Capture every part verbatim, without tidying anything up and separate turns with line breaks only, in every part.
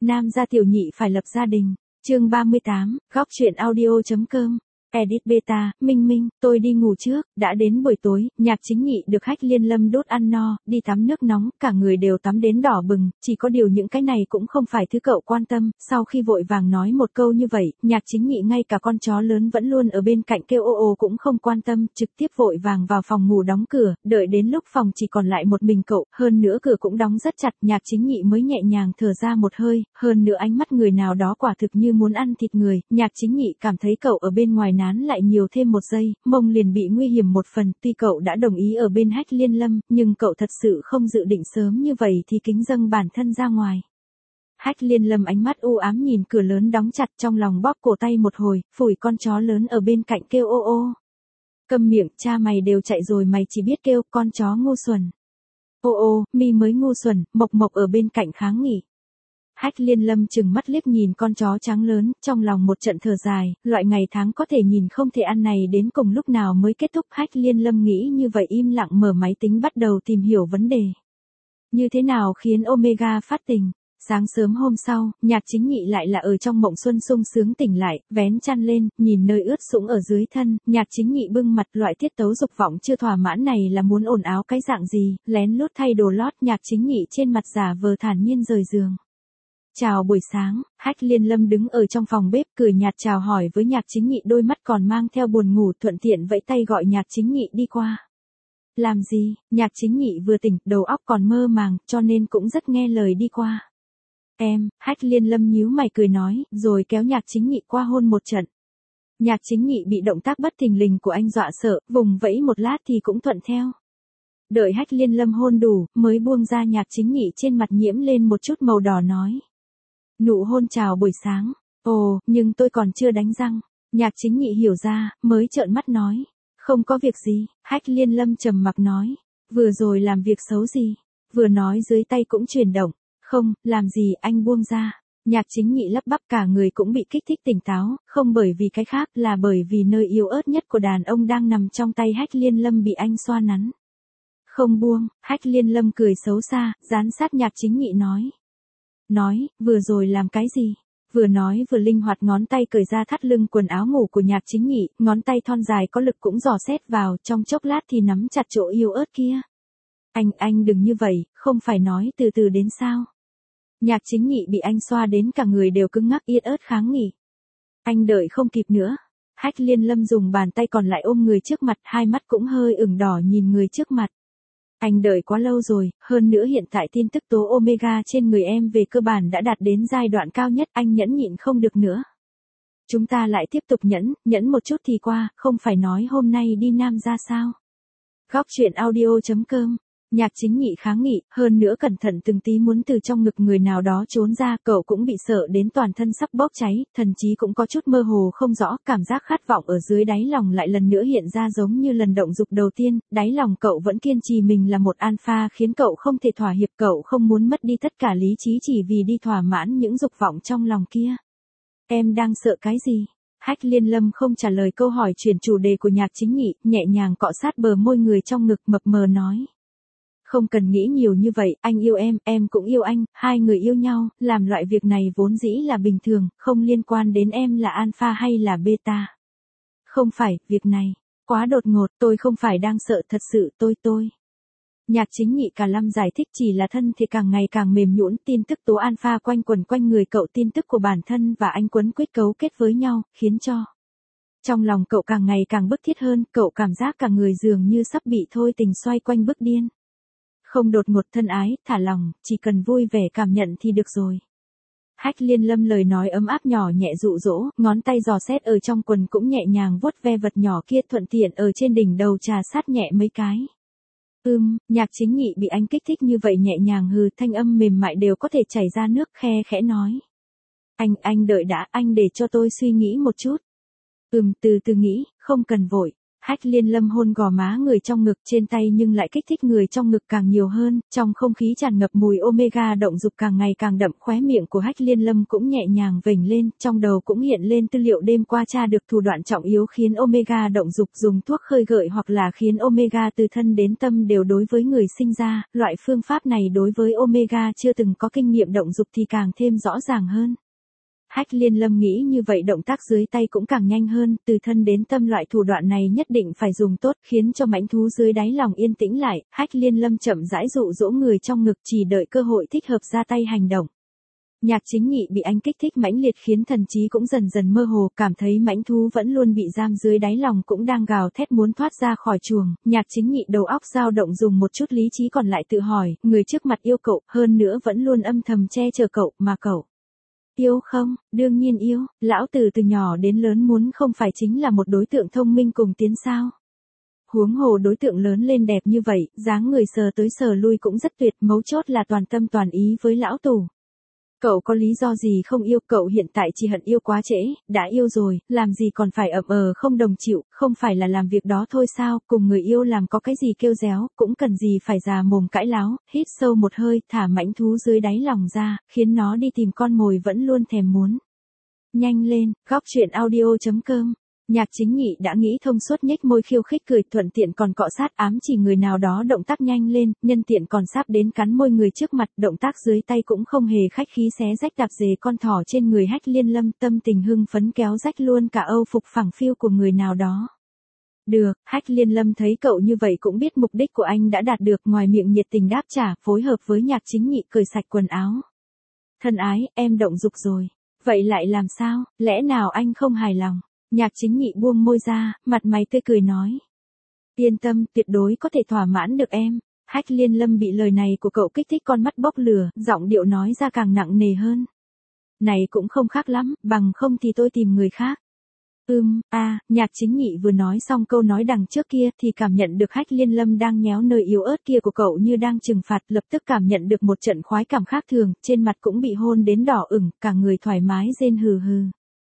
Nam gia tiểu nhị phải lập gia đình. Chương ba mươi tám, góc truyện audio.com. Edit beta, Minh Minh, tôi đi ngủ trước, đã đến buổi tối, Nhạc Chính Nhị được Hách Liên Lâm đốt ăn no, đi tắm nước nóng, cả người đều tắm đến đỏ bừng, chỉ có điều những cái này cũng không phải thứ cậu quan tâm, sau khi vội vàng nói một câu như vậy, Nhạc Chính Nhị ngay cả con chó lớn vẫn luôn ở bên cạnh kêu ô ô cũng không quan tâm, trực tiếp vội vàng vào phòng ngủ đóng cửa, đợi đến lúc phòng chỉ còn lại một mình cậu, hơn nữa cửa cũng đóng rất chặt, Nhạc Chính Nhị mới nhẹ nhàng thở ra một hơi, hơn nữa ánh mắt người nào đó quả thực như muốn ăn thịt người, Nhạc Chính Nhị cảm thấy cậu ở bên ngoài nán lại nhiều thêm một giây, mông liền bị nguy hiểm một phần, tuy cậu đã đồng ý ở bên Hách Liên Lâm, nhưng cậu thật sự không dự định sớm như vậy thì kính dâng bản thân ra ngoài. Hách Liên Lâm ánh mắt u ám nhìn cửa lớn đóng chặt, trong lòng bóp cổ tay một hồi, phủi con chó lớn ở bên cạnh kêu ô ô. Câm miệng, cha mày đều chạy rồi mày chỉ biết kêu con chó ngu xuẩn. Ô ô, mi mới ngu xuẩn, Mộc Mộc ở bên cạnh kháng nghị. Hách Liên Lâm chừng mắt liếc nhìn con chó trắng lớn, trong lòng một trận thở dài, loại ngày tháng có thể nhìn không thể ăn này đến cùng lúc nào mới kết thúc. Hách Liên Lâm nghĩ như vậy im lặng mở máy tính bắt đầu tìm hiểu vấn đề. Như thế nào khiến Omega phát tình? Sáng sớm hôm sau, Nhạc Chính Nhị lại là ở trong mộng xuân sung sướng tỉnh lại, vén chăn lên, nhìn nơi ướt sũng ở dưới thân, Nhạc Chính Nhị bưng mặt, loại tiết tấu dục vọng chưa thỏa mãn này là muốn ồn áo cái dạng gì, lén lút thay đồ lót, Nhạc Chính Nhị trên mặt giả vờ thản nhiên rời giường. Chào buổi sáng, Hách Liên Lâm đứng ở trong phòng bếp cười nhạt chào hỏi với Nhạc Chính Nhị, đôi mắt còn mang theo buồn ngủ, thuận tiện vẫy tay gọi Nhạc Chính Nhị đi qua. Làm gì? Nhạc Chính Nhị vừa tỉnh, đầu óc còn mơ màng, cho nên cũng rất nghe lời đi qua. Em, Hách Liên Lâm nhíu mày cười nói, rồi kéo Nhạc Chính Nhị qua hôn một trận. Nhạc Chính Nhị bị động tác bất thình lình của anh dọa sợ, vùng vẫy một lát thì cũng thuận theo. Đợi Hách Liên Lâm hôn đủ, mới buông ra, Nhạc Chính Nhị trên mặt nhiễm lên một chút màu đỏ nói. Nụ hôn chào buổi sáng. Ồ, nhưng tôi còn chưa đánh răng. Nhạc Chính Nhị hiểu ra, mới trợn mắt nói. Không có việc gì, Hách Liên Lâm trầm mặc nói. Vừa rồi làm việc xấu gì? Vừa nói dưới tay cũng chuyển động. Không, làm gì, anh buông ra. Nhạc Chính Nhị lắp bắp, cả người cũng bị kích thích tỉnh táo, không bởi vì cái khác, là bởi vì nơi yếu ớt nhất của đàn ông đang nằm trong tay Hách Liên Lâm bị anh xoa nắn. Không buông, Hách Liên Lâm cười xấu xa, dán sát Nhạc Chính Nhị nói. Nói, vừa rồi làm cái gì? Vừa nói vừa linh hoạt ngón tay cởi ra thắt lưng quần áo ngủ của Nhạc Chính Nhị, ngón tay thon dài có lực cũng dò xét vào, trong chốc lát thì nắm chặt chỗ yếu ớt kia. Anh, anh đừng như vậy, không phải nói từ từ đến sao? Nhạc Chính Nhị bị anh xoa đến cả người đều cứng ngắc yên ớt kháng nghị. Anh đợi không kịp nữa. Hách Liên Lâm dùng bàn tay còn lại ôm người trước mặt, hai mắt cũng hơi ửng đỏ nhìn người trước mặt. Anh đợi quá lâu rồi, hơn nữa hiện tại tin tức tố Omega trên người em về cơ bản đã đạt đến giai đoạn cao nhất, anh nhẫn nhịn không được nữa. Chúng ta lại tiếp tục nhẫn, nhẫn một chút thì qua, không phải nói hôm nay đi Nam ra sao? Góc truyện audio.com. Nhạc Chính Nhị kháng nghị, hơn nữa cẩn thận từng tí muốn từ trong ngực người nào đó trốn ra, cậu cũng bị sợ đến toàn thân sắp bốc cháy, thần chí cũng có chút mơ hồ không rõ, cảm giác khát vọng ở dưới đáy lòng lại lần nữa hiện ra giống như lần động dục đầu tiên, đáy lòng cậu vẫn kiên trì mình là một alpha khiến cậu không thể thỏa hiệp, cậu không muốn mất đi tất cả lý trí chỉ vì đi thỏa mãn những dục vọng trong lòng kia. Em đang sợ cái gì? Hách Liên Lâm không trả lời câu hỏi chuyển chủ đề của Nhạc Chính Nhị, nhẹ nhàng cọ sát bờ môi người trong ngực mập mờ nói. Không cần nghĩ nhiều như vậy, anh yêu em, em cũng yêu anh, hai người yêu nhau, làm loại việc này vốn dĩ là bình thường, không liên quan đến em là alpha hay là beta. Không phải, việc này, quá đột ngột, tôi không phải đang sợ, thật sự tôi tôi. Nhạc Chính Nhị cả lâm giải thích chỉ là thân thì càng ngày càng mềm nhũn, tin tức tố alpha quanh quẩn quanh người cậu, tin tức của bản thân và anh quấn quýt cấu kết với nhau, khiến cho trong lòng cậu càng ngày càng bức thiết hơn, cậu cảm giác cả người dường như sắp bị thôi tình xoay quanh bức điên. Không đột ngột thân ái, thả lòng, chỉ cần vui vẻ cảm nhận thì được rồi. Hách Liên Lâm lời nói ấm áp nhỏ nhẹ dụ dỗ, ngón tay dò xét ở trong quần cũng nhẹ nhàng vuốt ve vật nhỏ kia, thuận tiện ở trên đỉnh đầu trà sát nhẹ mấy cái. Ưm, Nhạc Chính Nhị bị anh kích thích như vậy nhẹ nhàng hừ, thanh âm mềm mại đều có thể chảy ra nước, khe khẽ nói. Anh, anh đợi đã, anh để cho tôi suy nghĩ một chút. Ừm, từ từ nghĩ, không cần vội. Hách Liên Lâm hôn gò má người trong ngực trên tay nhưng lại kích thích người trong ngực càng nhiều hơn, trong không khí tràn ngập mùi omega động dục càng ngày càng đậm, khóe miệng của Hách Liên Lâm cũng nhẹ nhàng vểnh lên, trong đầu cũng hiện lên tư liệu đêm qua tra được thủ đoạn trọng yếu khiến omega động dục dùng thuốc khơi gợi hoặc là khiến omega từ thân đến tâm đều đối với người sinh ra, loại phương pháp này đối với omega chưa từng có kinh nghiệm động dục thì càng thêm rõ ràng hơn. Hách Liên Lâm nghĩ như vậy động tác dưới tay cũng càng nhanh hơn, từ thân đến tâm loại thủ đoạn này nhất định phải dùng tốt, khiến cho mãnh thú dưới đáy lòng yên tĩnh lại. Hách Liên Lâm chậm rãi dụ dỗ người trong ngực, chỉ đợi cơ hội thích hợp ra tay hành động. Nhạc Chính Nhị bị anh kích thích mãnh liệt khiến thần trí cũng dần dần mơ hồ, cảm thấy mãnh thú vẫn luôn bị giam dưới đáy lòng cũng đang gào thét muốn thoát ra khỏi chuồng. Nhạc Chính Nhị đầu óc dao động, dùng một chút lý trí còn lại tự hỏi, người trước mặt yêu cậu, hơn nữa vẫn luôn âm thầm che chở cậu, mà cậu yêu không? Đương nhiên yêu, lão tử từ nhỏ đến lớn muốn không phải chính là một đối tượng thông minh cùng tiến sao? Huống hồ đối tượng lớn lên đẹp như vậy, dáng người sờ tới sờ lui cũng rất tuyệt, mấu chốt là toàn tâm toàn ý với lão tử. Cậu có lý do gì không yêu, cậu hiện tại chỉ hận yêu quá trễ, đã yêu rồi, làm gì còn phải ậm ờ không đồng chịu, không phải là làm việc đó thôi sao, cùng người yêu làm có cái gì kêu réo, cũng cần gì phải già mồm cãi láo, hít sâu một hơi, thả mãnh thú dưới đáy lòng ra, khiến nó đi tìm con mồi vẫn luôn thèm muốn. Nhanh lên, góc truyện audio chấm com. Nhạc Chính Nhị đã nghĩ thông suốt, nhếch môi khiêu khích cười, thuận tiện còn cọ sát ám chỉ người nào đó động tác nhanh lên, nhân tiện còn sắp đến cắn môi người trước mặt, động tác dưới tay cũng không hề khách khí xé rách đạp dề con thỏ trên người Hách Liên Lâm, tâm tình hưng phấn kéo rách luôn cả âu phục phẳng phiu của người nào đó. Được, Hách Liên Lâm thấy cậu như vậy cũng biết mục đích của anh đã đạt được, ngoài miệng nhiệt tình đáp trả, phối hợp với Nhạc Chính Nhị cởi sạch quần áo. Thân ái, em động dục rồi. Vậy lại làm sao, lẽ nào anh không hài lòng? Nhạc Chính Nhị buông môi ra, mặt mày tươi cười nói. Yên tâm, tuyệt đối có thể thỏa mãn được em. Hách Liên Lâm bị lời này của cậu kích thích, con mắt bốc lửa, giọng điệu nói ra càng nặng nề hơn. Này cũng không khác lắm, bằng không thì tôi tìm người khác. Ừm, a, à, Nhạc Chính Nhị vừa nói xong câu nói đằng trước kia thì cảm nhận được Hách Liên Lâm đang nhéo nơi yếu ớt kia của cậu như đang trừng phạt, lập tức cảm nhận được một trận khoái cảm khác thường, trên mặt cũng bị hôn đến đỏ ửng, cả người thoải mái rên hừ hừ.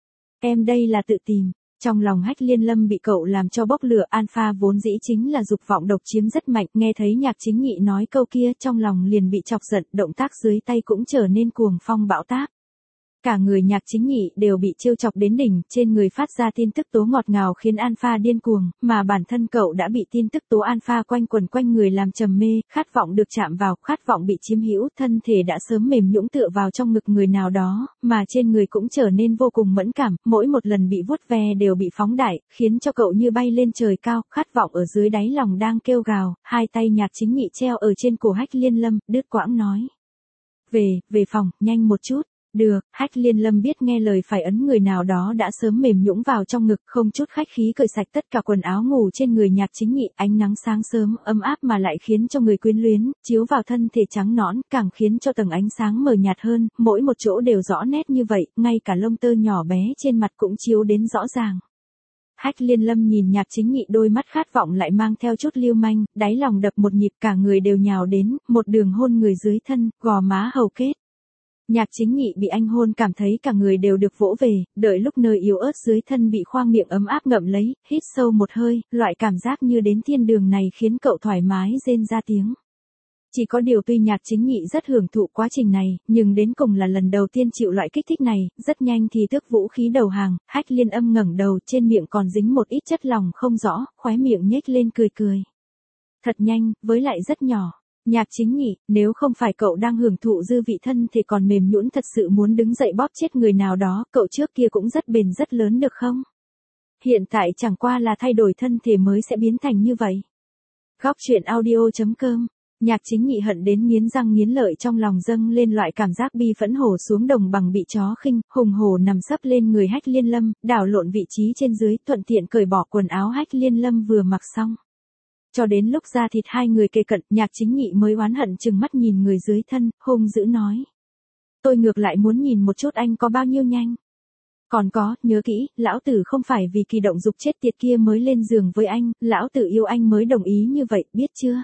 Em đây là tự tìm. Trong lòng Hách Liên Lâm bị cậu làm cho bốc lửa, alpha vốn dĩ chính là dục vọng độc chiếm rất mạnh, nghe thấy Nhạc Chính Nhị nói câu kia trong lòng liền bị chọc giận, động tác dưới tay cũng trở nên cuồng phong bão táp. Cả người Nhạc Chính Nhị đều bị trêu chọc đến đỉnh, trên người phát ra tin tức tố ngọt ngào khiến alpha điên cuồng, mà bản thân cậu đã bị tin tức tố alpha quanh quần quanh người làm trầm mê, khát vọng được chạm vào, khát vọng bị chiếm hữu, thân thể đã sớm mềm nhũn tựa vào trong ngực người nào đó, mà trên người cũng trở nên vô cùng mẫn cảm, mỗi một lần bị vuốt ve đều bị phóng đại, khiến cho cậu như bay lên trời cao, khát vọng ở dưới đáy lòng đang kêu gào, hai tay Nhạc Chính Nhị treo ở trên cổ Hách Liên Lâm, đứt quãng nói. Về, về phòng, nhanh một chút. Được, Hách Liên Lâm biết nghe lời phải ấn người nào đó đã sớm mềm nhũn vào trong ngực, không chút khách khí cởi sạch tất cả quần áo ngủ trên người Nhạc Chính Nhị, ánh nắng sáng sớm ấm áp mà lại khiến cho người quyến luyến, chiếu vào thân thể trắng nõn, càng khiến cho tầng ánh sáng mờ nhạt hơn, mỗi một chỗ đều rõ nét như vậy, ngay cả lông tơ nhỏ bé trên mặt cũng chiếu đến rõ ràng. Hách Liên Lâm nhìn Nhạc Chính Nhị, đôi mắt khát vọng lại mang theo chút lưu manh, đáy lòng đập một nhịp, cả người đều nhào đến, một đường hôn người dưới thân, gò má hầu kết. Nhạc Chính Nhị bị anh hôn cảm thấy cả người đều được vỗ về, đợi lúc nơi yếu ớt dưới thân bị khoang miệng ấm áp ngậm lấy, hít sâu một hơi, loại cảm giác như đến thiên đường này khiến cậu thoải mái rên ra tiếng. Chỉ có điều tuy Nhạc Chính Nhị rất hưởng thụ quá trình này, nhưng đến cùng là lần đầu tiên chịu loại kích thích này, rất nhanh thì tước vũ khí đầu hàng, Hách Liên Âm ngẩng đầu, trên miệng còn dính một ít chất lỏng không rõ, khóe miệng nhếch lên cười cười. Thật nhanh, với lại rất nhỏ. Nhạc Chính Nhị, nếu không phải cậu đang hưởng thụ dư vị thân thì còn mềm nhũn thật sự muốn đứng dậy bóp chết người nào đó, cậu trước kia cũng rất bền rất lớn được không? Hiện tại chẳng qua là thay đổi thân thể mới sẽ biến thành như vậy. Góc truyện audio chấm com. Nhạc Chính Nhị hận đến nghiến răng nghiến lợi, trong lòng dâng lên loại cảm giác bi phẫn, hổ xuống đồng bằng bị chó khinh, hùng hổ nằm sấp lên người Hách Liên Lâm, đảo lộn vị trí trên dưới, thuận tiện cởi bỏ quần áo Hách Liên Lâm vừa mặc xong. Cho đến lúc da thịt hai người kề cận, Nhạc Chính Nhị mới oán hận chừng mắt nhìn người dưới thân, hung dữ nói. Tôi ngược lại muốn nhìn một chút anh có bao nhiêu nhanh. Còn có, nhớ kỹ, lão tử không phải vì kỳ động dục chết tiệt kia mới lên giường với anh, lão tử yêu anh mới đồng ý như vậy, biết chưa?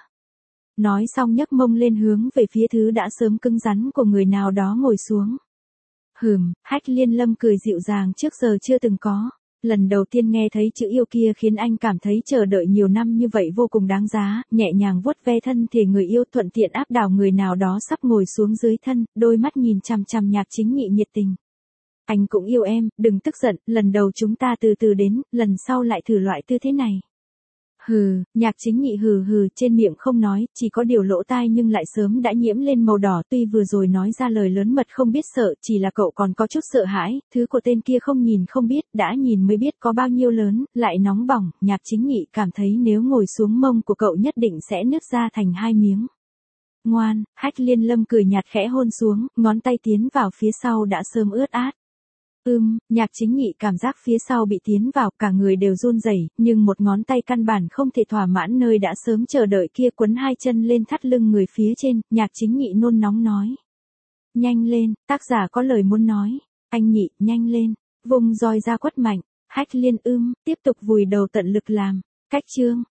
Nói xong nhấc mông lên hướng về phía thứ đã sớm cứng rắn của người nào đó ngồi xuống. Hừm, Hách Liên Lâm cười dịu dàng trước giờ chưa từng có. Lần đầu tiên nghe thấy chữ yêu kia khiến anh cảm thấy chờ đợi nhiều năm như vậy vô cùng đáng giá, nhẹ nhàng vuốt ve thân thể người yêu, thuận tiện áp đảo người nào đó sắp ngồi xuống dưới thân, đôi mắt nhìn chằm chằm Nhạc Chính Nghị nhiệt tình. Anh cũng yêu em, đừng tức giận, lần đầu chúng ta từ từ đến, lần sau lại thử loại tư thế này. Hừ, Nhạc Chính Nghị hừ hừ, trên miệng không nói, chỉ có điều lỗ tai nhưng lại sớm đã nhiễm lên màu đỏ, tuy vừa rồi nói ra lời lớn mật không biết sợ, chỉ là cậu còn có chút sợ hãi, thứ của tên kia không nhìn không biết, đã nhìn mới biết có bao nhiêu lớn, lại nóng bỏng, Nhạc Chính Nghị cảm thấy nếu ngồi xuống mông của cậu nhất định sẽ nứt ra thành hai miếng. Ngoan, Hách Liên Lâm cười nhạt khẽ hôn xuống, ngón tay tiến vào phía sau đã sớm ướt át. Ưm, Nhạc Chính Nghị cảm giác phía sau bị tiến vào, cả người đều run rẩy, nhưng một ngón tay căn bản không thể thỏa mãn nơi đã sớm chờ đợi kia, quấn hai chân lên thắt lưng người phía trên, Nhạc Chính Nghị nôn nóng nói. Nhanh lên, tác giả có lời muốn nói. Anh Nhị, nhanh lên, vùng roi ra quất mạnh, Hách Liên ưm, tiếp tục vùi đầu tận lực làm. Cách chương.